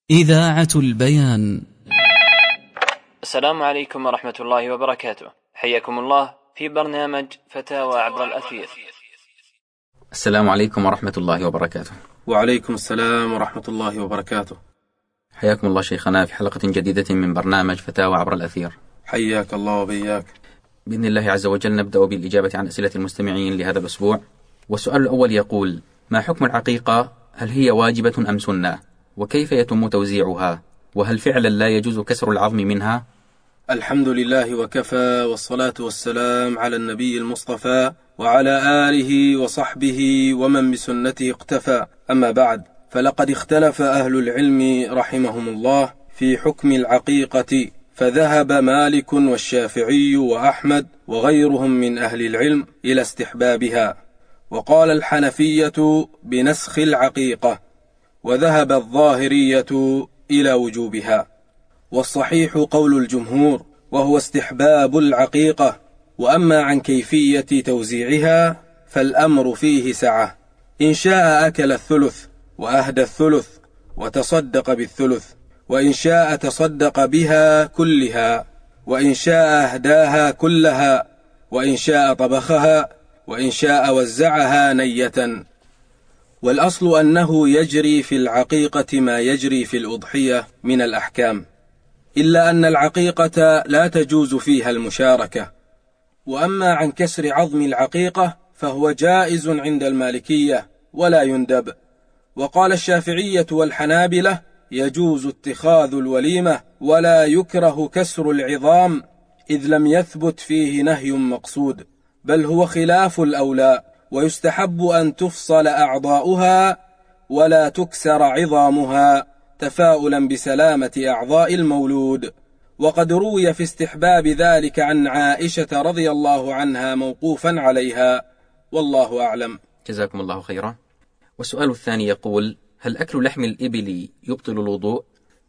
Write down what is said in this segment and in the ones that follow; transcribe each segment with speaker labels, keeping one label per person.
Speaker 1: إذاعة البيان.
Speaker 2: السلام عليكم ورحمة الله وبركاته. حياكم الله في برنامج فتاوى عبر الأثير.
Speaker 3: السلام عليكم ورحمة الله وبركاته.
Speaker 4: وعليكم السلام ورحمة الله وبركاته.
Speaker 3: حياكم الله شيخنا في حلقة جديدة من برنامج فتاوى عبر الأثير.
Speaker 4: حياك الله وبياك.
Speaker 3: بإذن الله عز وجل نبدأ بالإجابة عن أسئلة المستمعين لهذا الأسبوع. والسؤال الأول يقول: ما حكم العقيقة؟ هل هي واجبة أم سنة؟ وكيف يتم توزيعها؟ وهل فعلا لا يجوز كسر العظم منها؟
Speaker 4: الحمد لله وكفى، والصلاة والسلام على النبي المصطفى وعلى آله وصحبه ومن بسنته اقتفى. أما بعد، فلقد اختلف أهل العلم رحمهم الله في حكم العقيقة، فذهب مالك والشافعي وأحمد وغيرهم من أهل العلم إلى استحبابها، وقال الحنفية بنسخ العقيقة، وذهب الظاهرية إلى وجوبها. والصحيح قول الجمهور، وهو استحباب العقيقة. وأما عن كيفية توزيعها فالأمر فيه سعة، إن شاء أكل الثلث وأهدى الثلث وتصدق بالثلث، وإن شاء تصدق بها كلها، وإن شاء أهداها كلها، وإن شاء طبخها، وإن شاء وزعها نية. والأصل أنه يجري في العقيقة ما يجري في الأضحية من الأحكام، إلا أن العقيقة لا تجوز فيها المشاركة. وأما عن كسر عظم العقيقة فهو جائز عند المالكية ولا يندب. وقال الشافعية والحنابلة يجوز اتخاذ الوليمة ولا يكره كسر العظام، إذ لم يثبت فيه نهي مقصود، بل هو خلاف الأولى، ويستحب أن تفصل أعضاؤها ولا تكسر عظامها تفاؤلا بسلامة أعضاء المولود. وقد روي في استحباب ذلك عن عائشة رضي الله عنها موقوفا عليها، والله أعلم.
Speaker 3: جزاكم الله خيرا. والسؤال الثاني يقول: هل أكل لحم الإبل يبطل الوضوء؟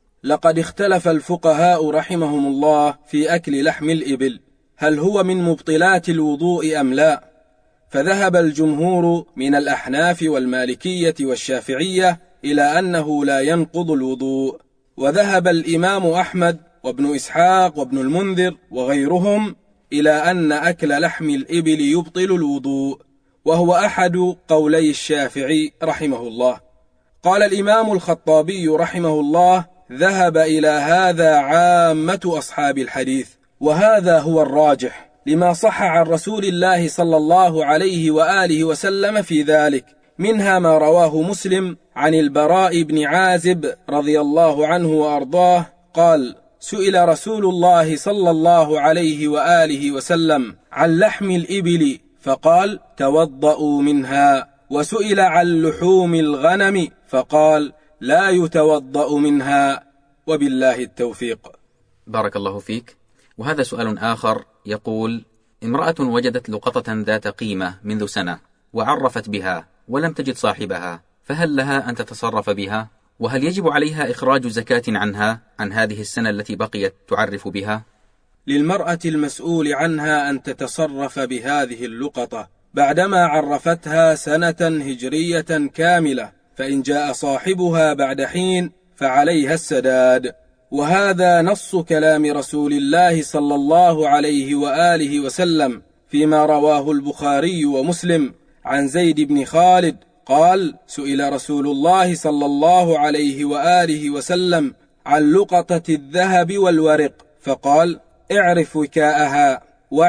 Speaker 4: لقد اختلف الفقهاء رحمهم الله في أكل لحم الإبل، هل هو من مبطلات الوضوء أم لا؟ فذهب الجمهور من الأحناف والمالكية والشافعية إلى أنه لا ينقض الوضوء، وذهب الإمام أحمد وابن إسحاق وابن المنذر وغيرهم إلى أن أكل لحم الإبل يبطل الوضوء، وهو أحد قولي الشافعي رحمه الله. قال الإمام الخطابي رحمه الله: ذهب إلى هذا عامة أصحاب الحديث، وهذا هو الراجح لما صح عن رسول الله صلى الله عليه وآله وسلم في ذلك، منها ما رواه مسلم عن البراء بن عازب رضي الله عنه وأرضاه قال: سئل رسول الله صلى الله عليه وآله وسلم عن لحم الإبل فقال: توضؤوا منها. وسئل عن لحوم الغنم فقال: لا يتوضأ منها، وبالله التوفيق.
Speaker 3: بارك الله فيك. وهذا سؤال آخر يقول: امرأة وجدت لقطة ذات قيمة منذ سنة وعرفت بها ولم تجد صاحبها، فهل لها أن تتصرف بها؟ وهل يجب عليها إخراج زكاة عنها عن هذه السنة التي بقيت تعرف بها؟
Speaker 4: للمرأة المسؤول عنها أن تتصرف بهذه اللقطة بعدما عرفتها سنة هجرية كاملة، فإن جاء صاحبها بعد حين فعليها السداد. وهذا نص كلام رسول الله صلى الله عليه وآله وسلم فيما رواه البخاري ومسلم عن زيد بن خالد قال: سئل رسول الله صلى الله عليه وآله وسلم عن لقطة الذهب والورق فقال: اعرف وكاءها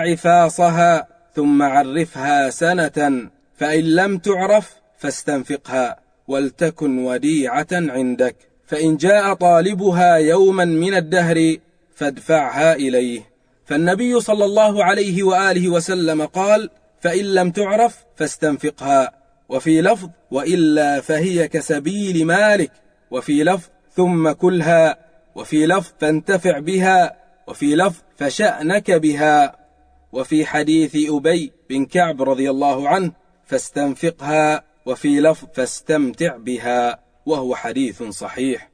Speaker 4: وعفاصها ثم عرفها سنة، فإن لم تعرف فاستنفقها ولتكن وديعة عندك، فإن جاء طالبها يوما من الدهر فادفعها إليه. فالنبي صلى الله عليه وآله وسلم قال: فإن لم تعرف فاستنفقها، وفي لفظ: وإلا فهي كسبيل مالك، وفي لفظ: ثم كلها، وفي لفظ: فانتفع بها، وفي لفظ: فشأنك بها، وفي حديث أبي بن كعب رضي الله عنه: فاستنفقها، وفي لفظ: فاستمتع بها، وهو حديث صحيح.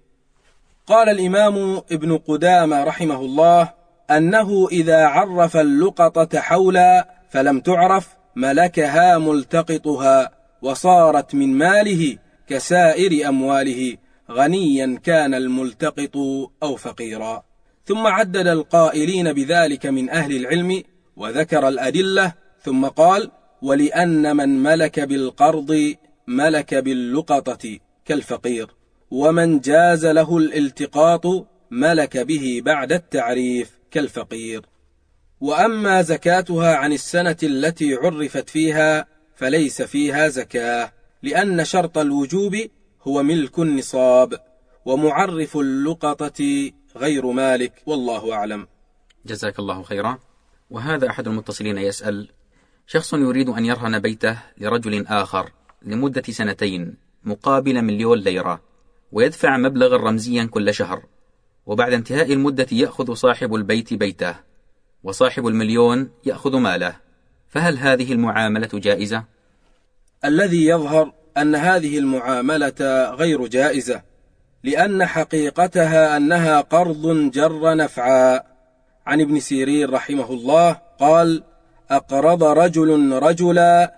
Speaker 4: قال الإمام ابن قدامة رحمه الله أنه إذا عرف اللقطة حولا فلم تعرف ملكها ملتقطها وصارت من ماله كسائر أمواله، غنيا كان الملتقط أو فقيرا. ثم عدد القائلين بذلك من أهل العلم وذكر الأدلة، ثم قال: ولأن من ملك بالقرض ملك باللقطة كالفقير، ومن جاز له الالتقاط ملك به بعد التعريف كالفقير. وأما زكاتها عن السنة التي عرفت فيها فليس فيها زكاة، لأن شرط الوجوب هو ملك النصاب، ومعرف اللقطة غير مالك، والله أعلم.
Speaker 3: جزاك الله خيرا. وهذا أحد المتصلين يسأل: شخص يريد أن يرهن بيته لرجل آخر لمدة 2 مقابل 1,000,000 ليرة، ويدفع مبلغا رمزيا كل شهر، وبعد انتهاء المدة يأخذ صاحب البيت بيته، وصاحب 1,000,000 يأخذ ماله، فهل هذه المعاملة جائزة؟
Speaker 4: الذي يظهر أن هذه المعاملة غير جائزة، لأن حقيقتها أنها قرض جر نفعا. عن ابن سيرين رحمه الله قال: أقرض رجل رجلا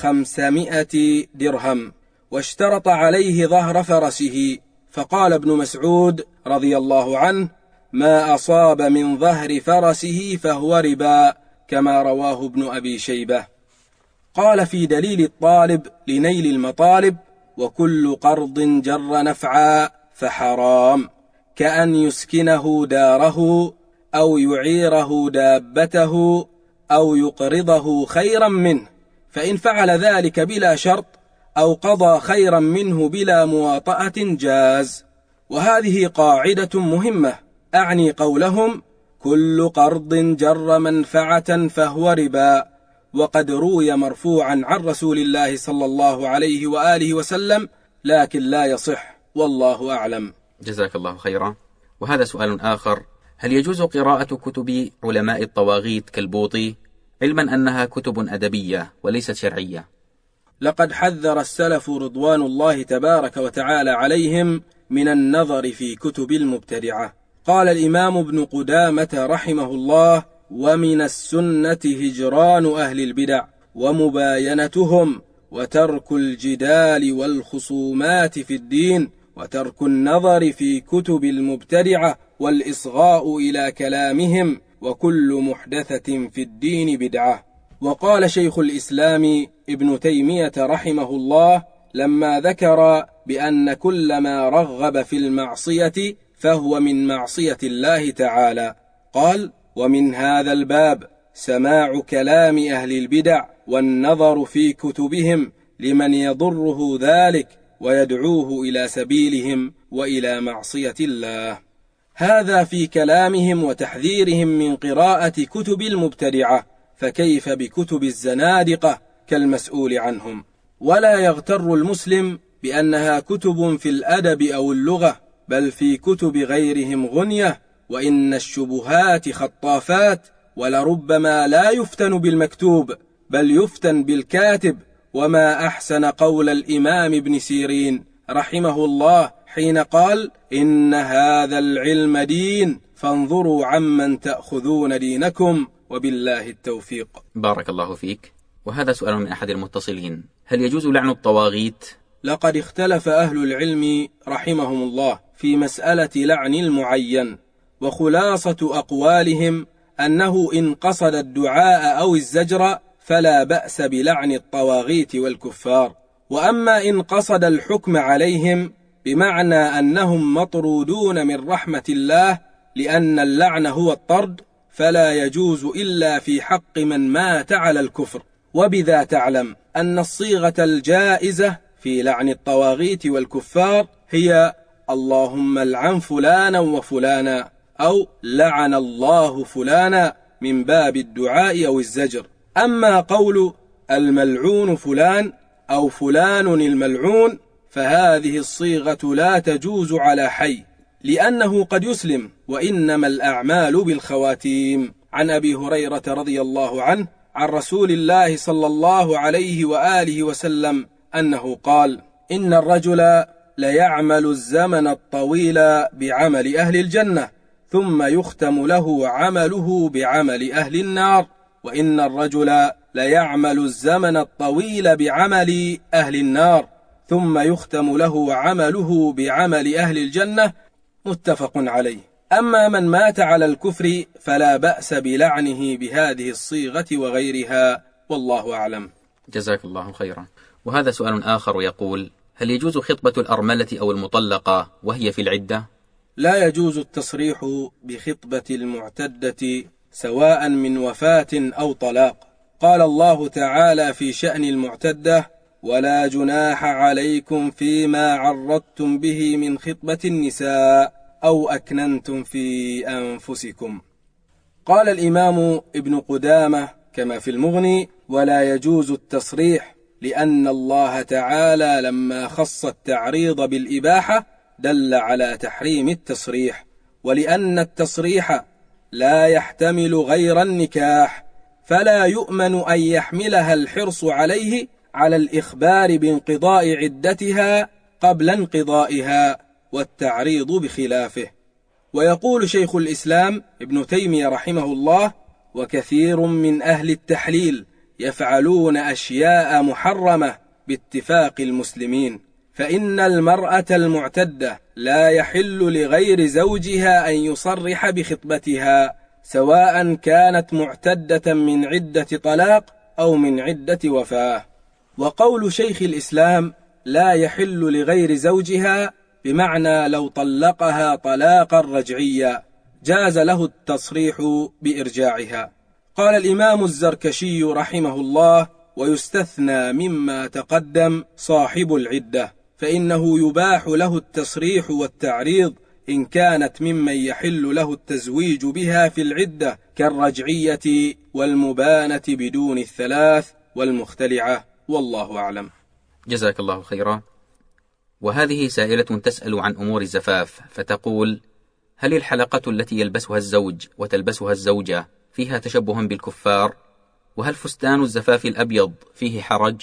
Speaker 4: 500 درهم، واشترط عليه ظهر فرسه، فقال ابن مسعود رضي الله عنه: ما أصاب من ظهر فرسه فهو ربا، كما رواه ابن أبي شيبة. قال في دليل الطالب لنيل المطالب: وكل قرض جر نفعا فحرام، كأن يسكنه داره أو يعيره دابته أو يقرضه خيرا منه، فإن فعل ذلك بلا شرط أو قضى خيرا منه بلا مواطأة جاز. وهذه قاعدة مهمة، أعني قولهم: كل قرض جر منفعة فهو ربا، وقد روي مرفوعا عن رسول الله صلى الله عليه وآله وسلم، لكن لا يصح، والله أعلم.
Speaker 3: جزاك الله خيرا. وهذا سؤال آخر: هل يجوز قراءة كتب علماء الطواغيت كالبوطي، علما أنها كتب أدبية وليست شرعية؟
Speaker 4: لقد حذر السلف رضوان الله تبارك وتعالى عليهم من النظر في كتب المبتدعة. قال الإمام ابن قدامة رحمه الله: ومن السنة هجران أهل البدع ومباينتهم، وترك الجدال والخصومات في الدين، وترك النظر في كتب المبتدعة، والإصغاء إلى كلامهم، وكل محدثة في الدين بدعة. وقال شيخ الإسلام ابن تيمية رحمه الله لما ذكر بأن كل ما رغب في المعصية فهو من معصية الله تعالى، قال: ومن هذا الباب سماع كلام أهل البدع والنظر في كتبهم لمن يضره ذلك ويدعوه إلى سبيلهم وإلى معصية الله. هذا في كلامهم وتحذيرهم من قراءة كتب المبتدعة، فكيف بكتب الزنادقة كالمسؤول عنهم؟ ولا يغتر المسلم بأنها كتب في الأدب أو اللغة، بل في كتب غيرهم غنية، وإن الشبهات خطافات، ولربما لا يفتن بالمكتوب بل يفتن بالكاتب. وما أحسن قول الإمام ابن سيرين رحمه الله حين قال: إن هذا العلم دين، فانظروا عمن تأخذون دينكم، وبالله التوفيق.
Speaker 3: بارك الله فيك. وهذا سؤال من أحد المتصلين: هل يجوز لعن الطواغيت؟
Speaker 4: لقد اختلف أهل العلم رحمهم الله في مسألة لعن المعين، وخلاصة أقوالهم أنه إن قصد الدعاء أو الزجر فلا بأس بلعن الطواغيت والكفار، وأما إن قصد الحكم عليهم بمعنى أنهم مطرودون من رحمة الله، لأن اللعن هو الطرد، فلا يجوز إلا في حق من مات على الكفر. وبذا تعلم أن الصيغة الجائزة في لعن الطواغيت والكفار هي: اللهم العن فلانا وفلانا، أو لعن الله فلانا، من باب الدعاء أو الزجر. أما قول الملعون فلان أو فلان الملعون فهذه الصيغة لا تجوز على حي، لأنه قد يسلم، وإنما الأعمال بالخواتيم. عن أبي هريرة رضي الله عنه عن رسول الله صلى الله عليه وآله وسلم أنه قال: إن الرجل ليعمل الزمن الطويل بعمل أهل الجنة، ثم يختم له عمله بعمل أهل النار، وإن الرجل ليعمل الزمن الطويل بعمل أهل النار، ثم يختم له عمله بعمل أهل الجنة، متفق عليه. أما من مات على الكفر فلا بأس بلعنه بهذه الصيغة وغيرها، والله أعلم.
Speaker 3: جزاك الله خيرا. وهذا سؤال آخر يقول: هل يجوز خطبة الأرملة أو المطلقة وهي في العدة؟
Speaker 4: لا يجوز التصريح بخطبة المعتدة سواء من وفاة أو طلاق. قال الله تعالى في شأن المعتدة: ولا جناح عليكم فيما عرضتم به من خطبة النساء أو أكننتم في أنفسكم. قال الإمام ابن قدامة كما في المغني: ولا يجوز التصريح، لأن الله تعالى لما خص التعريض بالإباحة دل على تحريم التصريح، ولأن التصريح لا يحتمل غير النكاح، فلا يؤمن أن يحملها الحرص عليه على الإخبار بانقضاء عدتها قبل انقضائها، والتعريض بخلافه. ويقول شيخ الإسلام ابن تيمية رحمه الله: وكثير من أهل التحليل يفعلون أشياء محرمة باتفاق المسلمين، فإن المرأة المعتدة لا يحل لغير زوجها أن يصرح بخطبتها، سواء كانت معتدة من عدة طلاق أو من عدة وفاة. وقول شيخ الإسلام لا يحل لغير زوجها بمعنى لو طلقها طلاقا رجعيا جاز له التصريح بإرجاعها. قال الإمام الزركشي رحمه الله: ويستثنى مما تقدم صاحب العدة، فإنه يباح له التصريح والتعريض إن كانت ممن يحل له التزويج بها في العدة، كالرجعية والمبانة بدون الثلاث والمختلعة، والله أعلم.
Speaker 3: جزاك الله خيرا. وهذه سائلة تسأل عن أمور الزفاف، فتقول: هل الحلقة التي يلبسها الزوج وتلبسها الزوجة فيها تشبه بالكفار؟ وهل فستان الزفاف الأبيض فيه حرج؟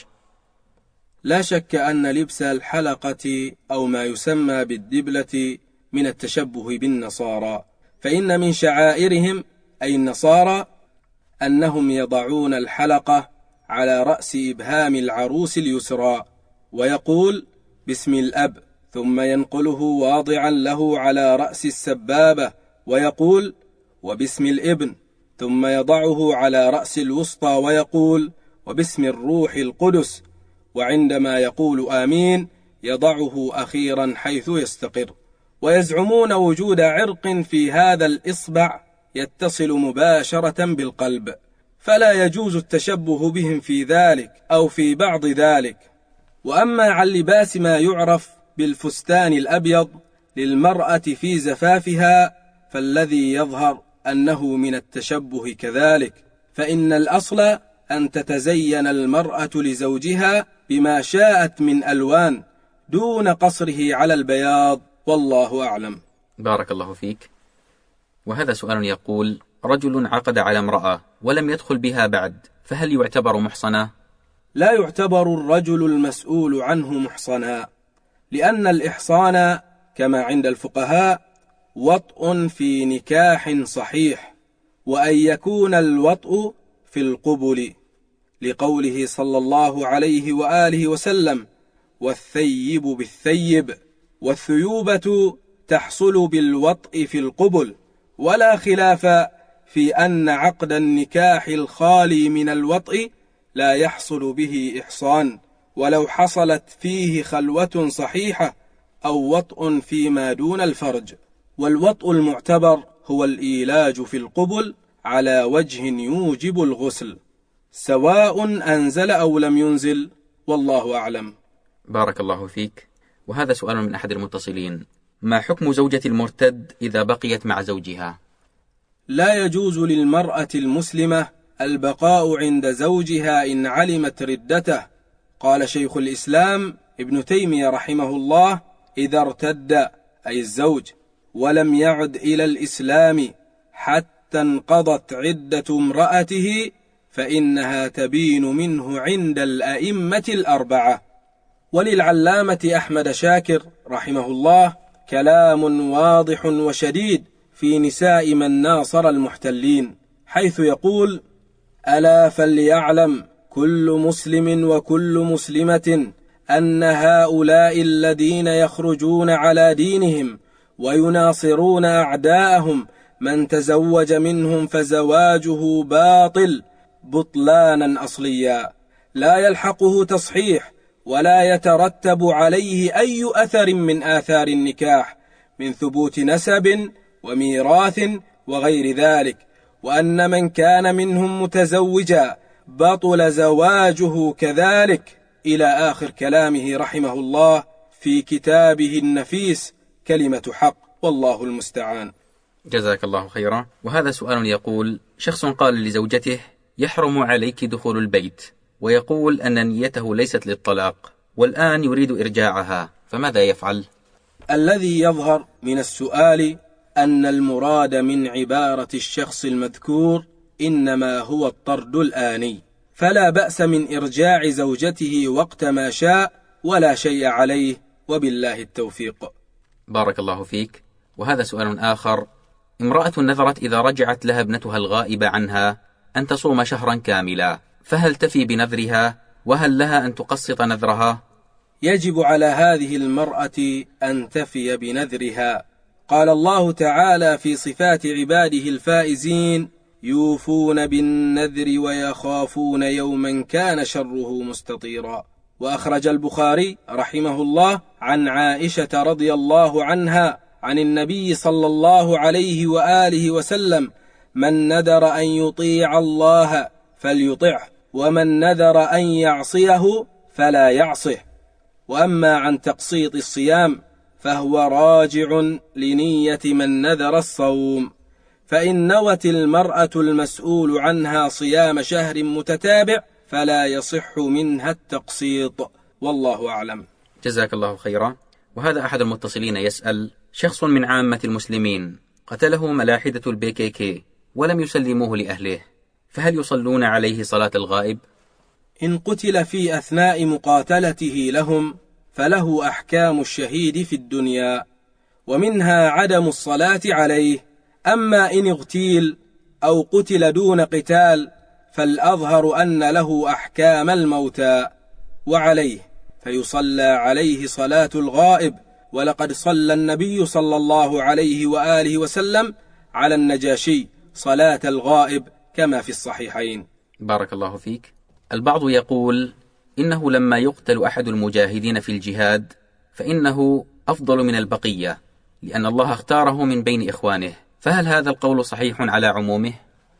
Speaker 4: لا شك أن لبس الحلقة أو ما يسمى بالدبلة من التشبه بالنصارى، فإن من شعائرهم أي النصارى أنهم يضعون الحلقة على رأس إبهام العروس اليسرى، ويقول باسم الأب، ثم ينقله واضعا له على رأس السبابة ويقول وباسم الابن، ثم يضعه على رأس الوسطى ويقول وباسم الروح القدس، وعندما يقول آمين يضعه أخيرا حيث يستقر. ويزعمون وجود عرق في هذا الإصبع يتصل مباشرة بالقلب، فلا يجوز التشبه بهم في ذلك أو في بعض ذلك. وأما عن لباس ما يعرف بالفستان الأبيض للمرأة في زفافها فالذي يظهر أنه من التشبه كذلك، فإن الأصل أن تتزين المرأة لزوجها بما شاءت من ألوان دون قصره على البياض، والله أعلم.
Speaker 3: بارك الله فيك. وهذا سؤال يقول: رجل عقد على امرأة ولم يدخل بها بعد، فهل يعتبر محصنا؟
Speaker 4: لا يعتبر الرجل المسؤول عنه محصنا، لأن الإحصان كما عند الفقهاء وطء في نكاح صحيح، وأن يكون الوطء في القبل، لقوله صلى الله عليه وآله وسلم: والثيب بالثيب، والثيوبة تحصل بالوطء في القبل. ولا خلاف في أن عقد النكاح الخالي من الوطء لا يحصل به إحصان، ولو حصلت فيه خلوة صحيحة أو وطء فيما دون الفرج. والوطء المعتبر هو الإيلاج في القبل على وجه يوجب الغسل، سواء أنزل أو لم ينزل، والله أعلم.
Speaker 3: بارك الله فيك. وهذا سؤال من أحد المتصلين: ما حكم زوجة المرتد إذا بقيت مع زوجها؟
Speaker 4: لا يجوز للمرأة المسلمة البقاء عند زوجها إن علمت ردته. قال شيخ الإسلام ابن تيمية رحمه الله: إذا ارتد أي الزوج ولم يعد إلى الإسلام حتى انقضت عدة امرأته فإنها تبين منه عند الأئمة الأربعة. وللعلامة أحمد شاكر رحمه الله كلام واضح وشديد في نساء من ناصر المحتلين، حيث يقول: ألا فليعلم كل مسلم وكل مسلمة أن هؤلاء الذين يخرجون على دينهم ويناصرون أعداءهم من تزوج منهم فزواجه باطل بطلانا أصليا لا يلحقه تصحيح ولا يترتب عليه أي أثر من آثار النكاح من ثبوت نسب وميراث وغير ذلك، وأن من كان منهم متزوجا بطل زواجه كذلك، إلى آخر كلامه رحمه الله في كتابه النفيس كلمة حق، والله المستعان.
Speaker 3: جزاك الله خيرا. وهذا سؤال يقول: شخص قال لزوجته: يحرم عليك دخول البيت، ويقول أن نيته ليست للطلاق، والآن يريد إرجاعها، فماذا يفعل؟
Speaker 4: الذي يظهر من السؤال أن المراد من عبارة الشخص المذكور إنما هو الطرد الآني، فلا بأس من إرجاع زوجته وقت ما شاء ولا شيء عليه، وبالله التوفيق.
Speaker 3: بارك الله فيك. وهذا سؤال آخر: امرأة نذرت إذا رجعت لها ابنتها الغائبة عنها أن تصوم شهرا كاملا، فهل تفي بنذرها؟ وهل لها أن تقسط نذرها؟
Speaker 4: يجب على هذه المرأة أن تفي بنذرها. قال الله تعالى في صفات عباده الفائزين: يوفون بالنذر ويخافون يوما كان شره مستطيرا. وأخرج البخاري رحمه الله عن عائشة رضي الله عنها عن النبي صلى الله عليه وآله وسلم: من نذر أن يطيع الله فليطعه، ومن نذر أن يعصيه فلا يعصه. وأما عن تقسيط الصيام فهو راجع لنية من نذر الصوم، فإن نوت المرأة المسؤول عنها صيام شهر متتابع فلا يصح منها التقسيط، والله أعلم.
Speaker 3: جزاك الله خيرا. وهذا أحد المتصلين يسأل: شخص من عامة المسلمين قتله ملاحدة الPKK ولم يسلموه لأهله، فهل يصلون عليه صلاة الغائب؟
Speaker 4: إن قتل في أثناء مقاتلته لهم فله أحكام الشهيد في الدنيا، ومنها عدم الصلاة عليه. أما إن اغتيل أو قتل دون قتال فالأظهر أن له أحكام الموتى وعليه، فيصلى عليه صلاة الغائب. ولقد صلى النبي صلى الله عليه وآله وسلم على النجاشي صلاة الغائب كما في الصحيحين.
Speaker 3: بارك الله فيك. البعض يقول إنه لما يقتل أحد المجاهدين في الجهاد فإنه أفضل من البقية لأن الله اختاره من بين إخوانه، فهل هذا القول صحيح على عمومه؟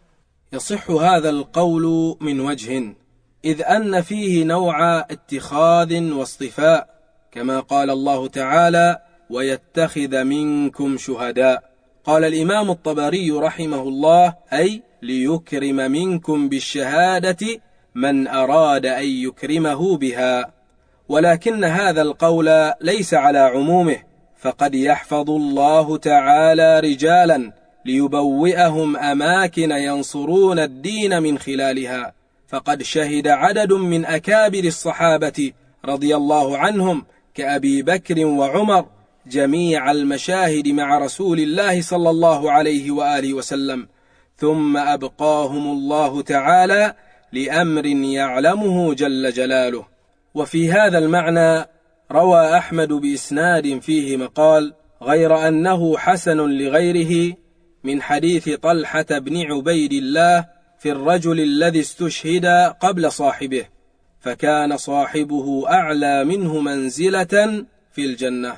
Speaker 4: يصح هذا القول من وجه، إذ أن فيه نوع اتخاذ واصطفاء، كما قال الله تعالى: ويتخذ منكم شهداء. قال الإمام الطبري رحمه الله: أي ليكرم منكم بالشهادة من أراد أن يكرمه بها. ولكن هذا القول ليس على عمومه، فقد يحفظ الله تعالى رجالا ليبوئهم أماكن ينصرون الدين من خلالها، فقد شهد عدد من أكابر الصحابة رضي الله عنهم كأبي بكر وعمر جميع المشاهد مع رسول الله صلى الله عليه وآله وسلم، ثم أبقاهم الله تعالى لأمر يعلمه جل جلاله. وفي هذا المعنى روى أحمد بإسناد فيه مقال، غير أنه حسن لغيره، من حديث طلحة بن عبيد الله في الرجل الذي استشهد قبل صاحبه، فكان صاحبه أعلى منه منزلة في الجنة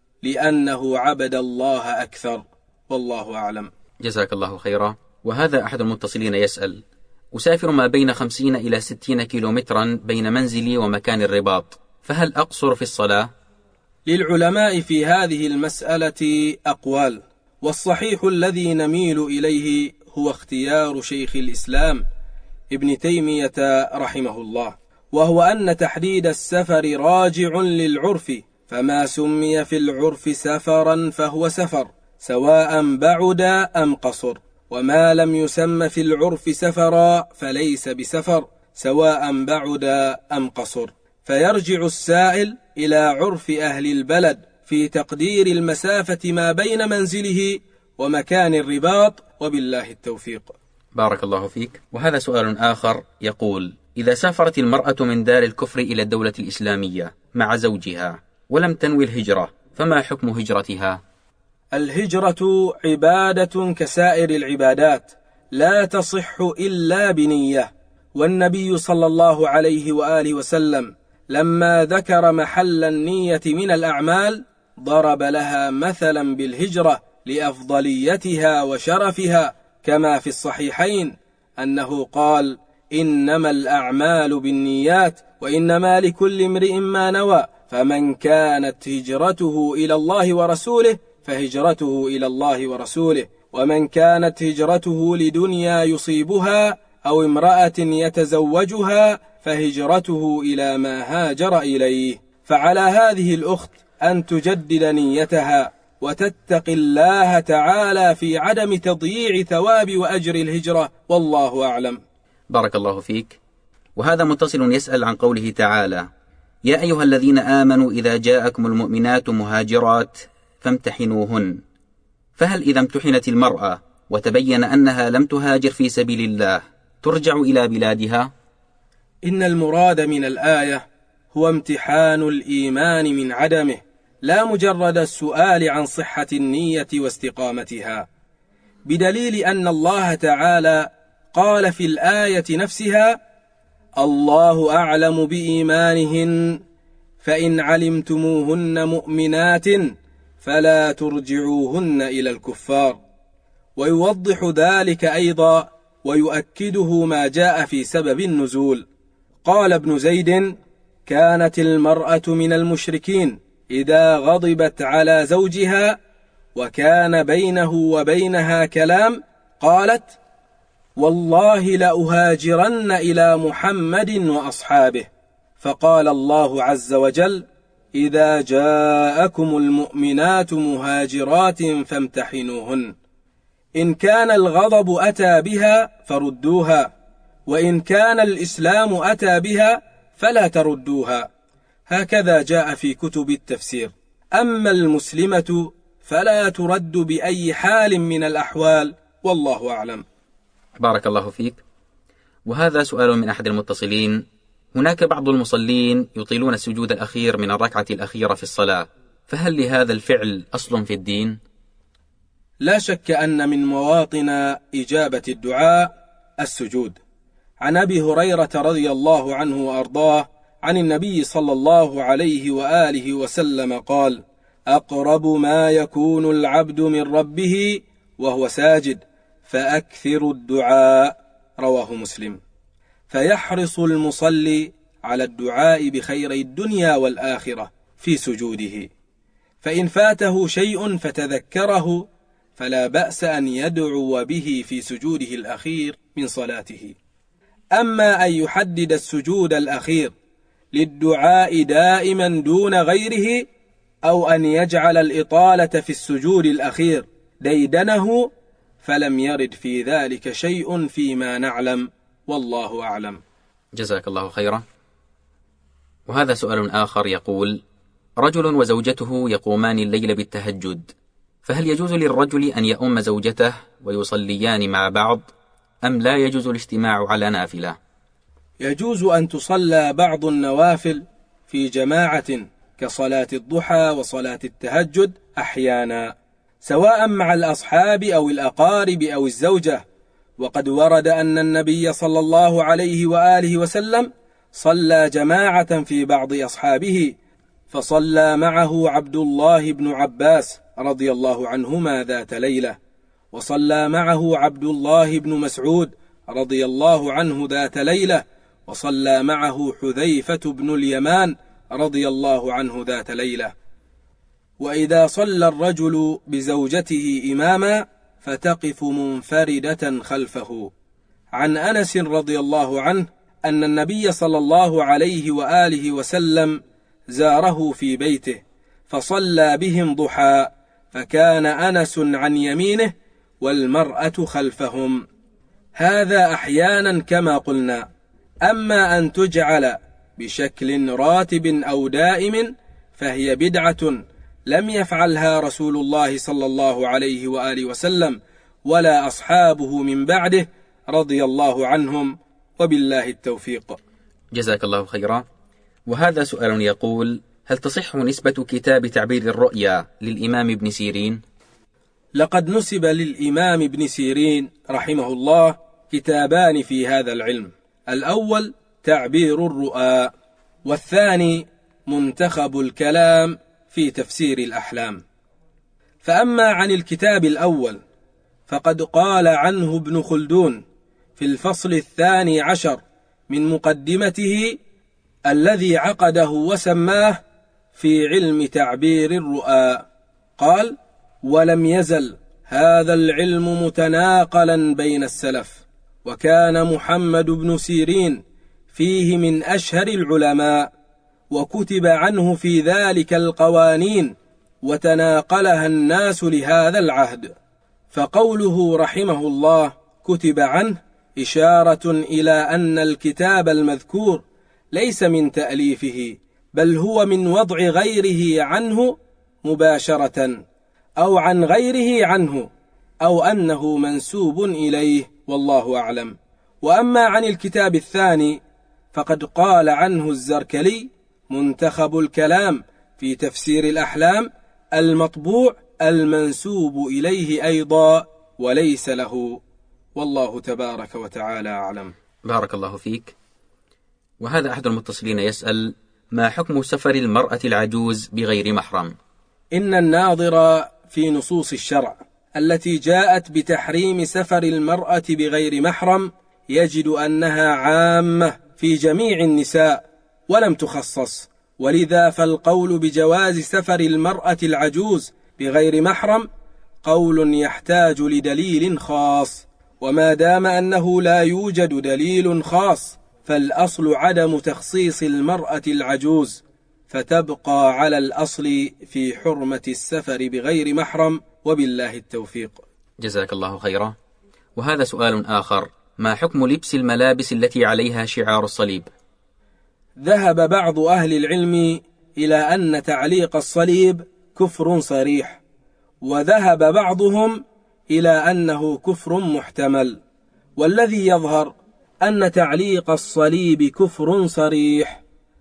Speaker 4: لأنه عبد الله أكثر، والله أعلم.
Speaker 3: جزاك الله خيرا. وهذا أحد المتصلين يسأل: أسافر ما بين 50 إلى 60 كيلومترا بين منزلي ومكان الرباط، فهل أقصر في الصلاة؟
Speaker 4: للعلماء في هذه المسألة أقوال، والصحيح الذي نميل إليه هو اختيار شيخ الإسلام ابن تيمية رحمه الله، وهو أن تحديد السفر راجع للعرف، فما سمي في العرف سفرا فهو سفر سواء بعد أم قصر، وما لم يسم في العرف سفرا فليس بسفر سواء بعد أم قصر. فيرجع السائل إلى عرف أهل البلد في تقدير المسافة ما بين منزله ومكان الرباط، وبالله التوفيق.
Speaker 3: بارك الله فيك. وهذا سؤال آخر يقول: إذا سافرت المرأة من دار الكفر إلى الدولة الإسلامية مع زوجها ولم تنوي الهجرة، فما حكم هجرتها؟
Speaker 4: الهجرة عبادة كسائر العبادات، لا تصح إلا بنية. والنبي صلى الله عليه وآله وسلم لما ذكر محل النية من الأعمال ضرب لها مثلا بالهجرة لأفضليتها وشرفها، كما في الصحيحين أنه قال: إنما الأعمال بالنيات وإنما لكل امرئ ما نوى، فمن كانت هجرته إلى الله ورسوله فهجرته إلى الله ورسوله، ومن كانت هجرته لدنيا يصيبها أو امرأة يتزوجها فهجرته إلى ما هاجر إليه. فعلى هذه الأخت أن تجدد نيتها وتتقي الله تعالى في عدم تضييع ثواب وأجر الهجرة، والله أعلم.
Speaker 3: بارك الله فيك. وهذا متصل يسأل عن قوله تعالى: يا أيها الذين آمنوا إذا جاءكم المؤمنات مهاجرات فامتحنوهن. فهل إذا امتحنت المرأة وتبين أنها لم تهاجر في سبيل الله ترجع إلى بلادها؟
Speaker 4: إن المراد من الآية هو امتحان الإيمان من عدمه، لا مجرد السؤال عن صحة النية واستقامتها، بدليل أن الله تعالى قال في الآية نفسها: الله أعلم بإيمانهن فإن علمتموهن مؤمنات فلا ترجعوهن إلى الكفار. ويوضح ذلك أيضا ويؤكده ما جاء في سبب النزول. قال ابن زيد: كانت المرأة من المشركين إذا غضبت على زوجها وكان بينه وبينها كلام قالت: والله لأهاجرن إلى محمد وأصحابه. فقال الله عز وجل: إذا جاءكم المؤمنات مهاجرات فامتحنوهن، إن كان الغضب أتى بها فردوها، وإن كان الإسلام أتى بها فلا تردوها. هكذا جاء في كتب التفسير. أما المسلمة فلا ترد بأي حال من الأحوال، والله أعلم.
Speaker 3: بارك الله فيك. وهذا سؤال من أحد المتصلين: هناك بعض المصلين يطيلون السجود الأخير من الركعة الأخيرة في الصلاة، فهل لهذا الفعل أصل في الدين؟
Speaker 4: لا شك أن من مواطن إجابة الدعاء السجود. عن أبي هريرة رضي الله عنه وأرضاه عن النبي صلى الله عليه وآله وسلم قال: أقرب ما يكون العبد من ربه وهو ساجد فأكثر الدعاء، رواه مسلم. فيحرص المصلي على الدعاء بخيري الدنيا والآخرة في سجوده، فإن فاته شيء فتذكره فلا بأس أن يدعو به في سجوده الأخير من صلاته. أما أن يحدد السجود الأخير للدعاء دائما دون غيره، أو أن يجعل الإطالة في السجود الأخير ديدنه، فلم يرد في ذلك شيء فيما نعلم، والله أعلم.
Speaker 3: جزاك الله خيرا. وهذا سؤال آخر يقول: رجل وزوجته يقومان الليل بالتهجد، فهل يجوز للرجل أن يؤم زوجته ويصليان مع بعض، أم لا يجوز الاجتماع على نافلة؟
Speaker 4: يجوز أن تصلى بعض النوافل في جماعة كصلاة الضحى وصلاة التهجد أحيانا، سواء مع الأصحاب أو الأقارب أو الزوجة. وقد ورد أن النبي صلى الله عليه وآله وسلم صلى جماعة في بعض أصحابه، فصلى معه عبد الله بن عباس رضي الله عنهما ذات ليلة، وصلى معه عبد الله بن مسعود رضي الله عنه ذات ليلة، وصلى معه حذيفة بن اليمان رضي الله عنه ذات ليلة. وإذا صلى الرجل بزوجته إماما فتقف منفردة خلفه. عن أنس رضي الله عنه أن النبي صلى الله عليه وآله وسلم زاره في بيته فصلى بهم ضحى، فكان أنس عن يمينه والمرأة خلفهم. هذا أحيانا كما قلنا. أما أن تجعل بشكل راتب أو دائم فهي بدعة لم يفعلها رسول الله صلى الله عليه وآله وسلم ولا أصحابه من بعده رضي الله عنهم، وبالله التوفيق.
Speaker 3: جزاك الله خيرا. وهذا سؤال يقول: هل تصح نسبة كتاب تعبير الرؤيا للإمام ابن سيرين؟
Speaker 4: لقد نسب للإمام ابن سيرين رحمه الله كتابان في هذا العلم: الأول تعبير الرؤى، والثاني منتخب الكلام في تفسير الأحلام. فأما عن الكتاب الأول فقد قال عنه ابن خلدون في الفصل 12 من مقدمته الذي عقده وسماه في علم تعبير الرؤى، قال: ولم يزل هذا العلم متناقلا بين السلف، وكان محمد بن سيرين فيه من أشهر العلماء، وكتب عنه في ذلك القوانين وتناقلها الناس لهذا العهد. فقوله رحمه الله كتب عنه إشارة إلى أن الكتاب المذكور ليس من تأليفه، بل هو من وضع غيره عنه مباشرة، أو عن غيره عنه، أو أنه منسوب إليه، والله أعلم. وأما عن الكتاب الثاني فقد قال عنه الزركلي منتخب الكلام في تفسير الأحلام المطبوع المنسوب إليه أيضا وليس له، والله تبارك وتعالى أعلم.
Speaker 3: بارك الله فيك. وهذا أحد المتصلين يسأل: ما حكم سفر المرأة العجوز بغير محرم؟
Speaker 4: إن الناظر في نصوص الشرع التي جاءت بتحريم سفر المرأة بغير محرم يجد أنها عامة في جميع النساء ولم تخصص، ولذا فالقول بجواز سفر المرأة العجوز بغير محرم قول يحتاج لدليل خاص، وما دام أنه لا يوجد دليل خاص فالأصل عدم تخصيص المرأة العجوز، فتبقى على الأصل في حرمة السفر بغير محرم، وبالله التوفيق.
Speaker 3: جزاك الله خيرا. وهذا سؤال آخر: ما حكم لبس الملابس التي عليها شعار الصليب؟
Speaker 4: ذهب بعض أهل العلم إلى أن تعليق الصليب كفر صريح، وذهب بعضهم إلى أنه كفر محتمل، والذي يظهر أن تعليق الصليب كفر صريح،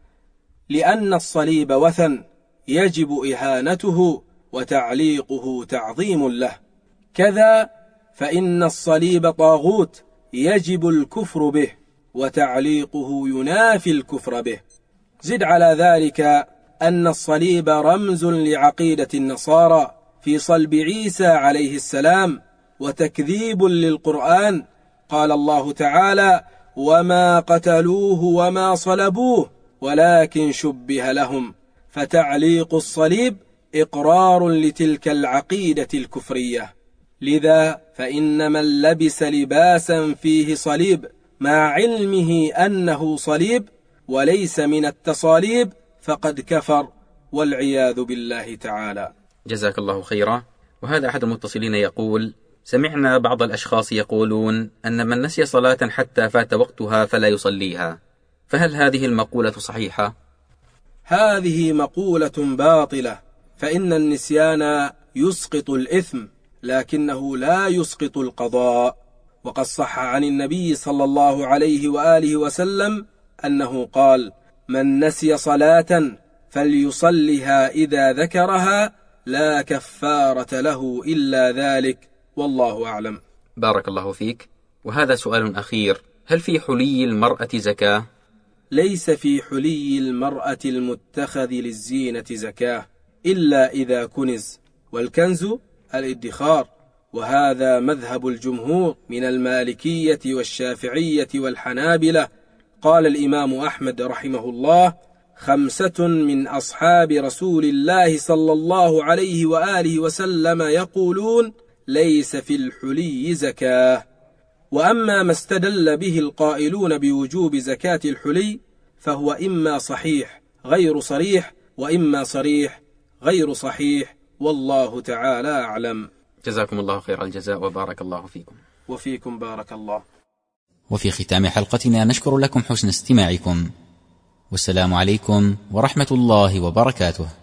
Speaker 4: لأن الصليب وثن يجب إهانته وتعليقه تعظيم له، كذا فإن الصليب طاغوت يجب الكفر به وتعليقه ينافي الكفر به. زد على ذلك أن الصليب رمز لعقيدة النصارى في صلب عيسى عليه السلام وتكذيب للقرآن. قال الله تعالى: وما قتلوه وما صلبوه ولكن شبه لهم، فتعليق الصليب إقرار لتلك العقيدة الكفرية. لذا فإن من لبس لباسا فيه صليب مع علمه أنه صليب وليس من التصاليب فقد كفر، والعياذ بالله تعالى.
Speaker 3: جزاك الله خيرا. وهذا أحد المتصلين يقول: سمعنا بعض الأشخاص يقولون أن من نسي صلاة حتى فات وقتها فلا يصليها، فهل هذه المقولة صحيحة؟
Speaker 4: هذه مقولة باطلة، فإن النسيان يسقط الإثم لكنه لا يسقط القضاء. وقد صح عن النبي صلى الله عليه وآله وسلم أنه قال: من نسي صلاة فليصلها إذا ذكرها لا كفارة له إلا ذلك، والله أعلم.
Speaker 3: بارك الله فيك. وهذا سؤال أخير: هل في حلي المرأة زكاة؟
Speaker 4: ليس في حلي المرأة المتخذ للزينة زكاة إلا إذا كنز، والكنز الادخار، وهذا مذهب الجمهور من المالكية والشافعية والحنابلة. قال الإمام أحمد رحمه الله: 5 من أصحاب رسول الله صلى الله عليه وآله وسلم يقولون ليس في الحلي زكاة. وأما ما استدل به القائلون بوجوب زكاة الحلي فهو إما صحيح غير صريح، وإما صريح غير صحيح، والله تعالى أعلم.
Speaker 3: جزاكم الله خير الجزاء وبارك الله فيكم.
Speaker 4: وفيكم بارك الله.
Speaker 1: وفي ختام حلقتنا نشكر لكم حسن استماعكم، والسلام عليكم ورحمة الله وبركاته.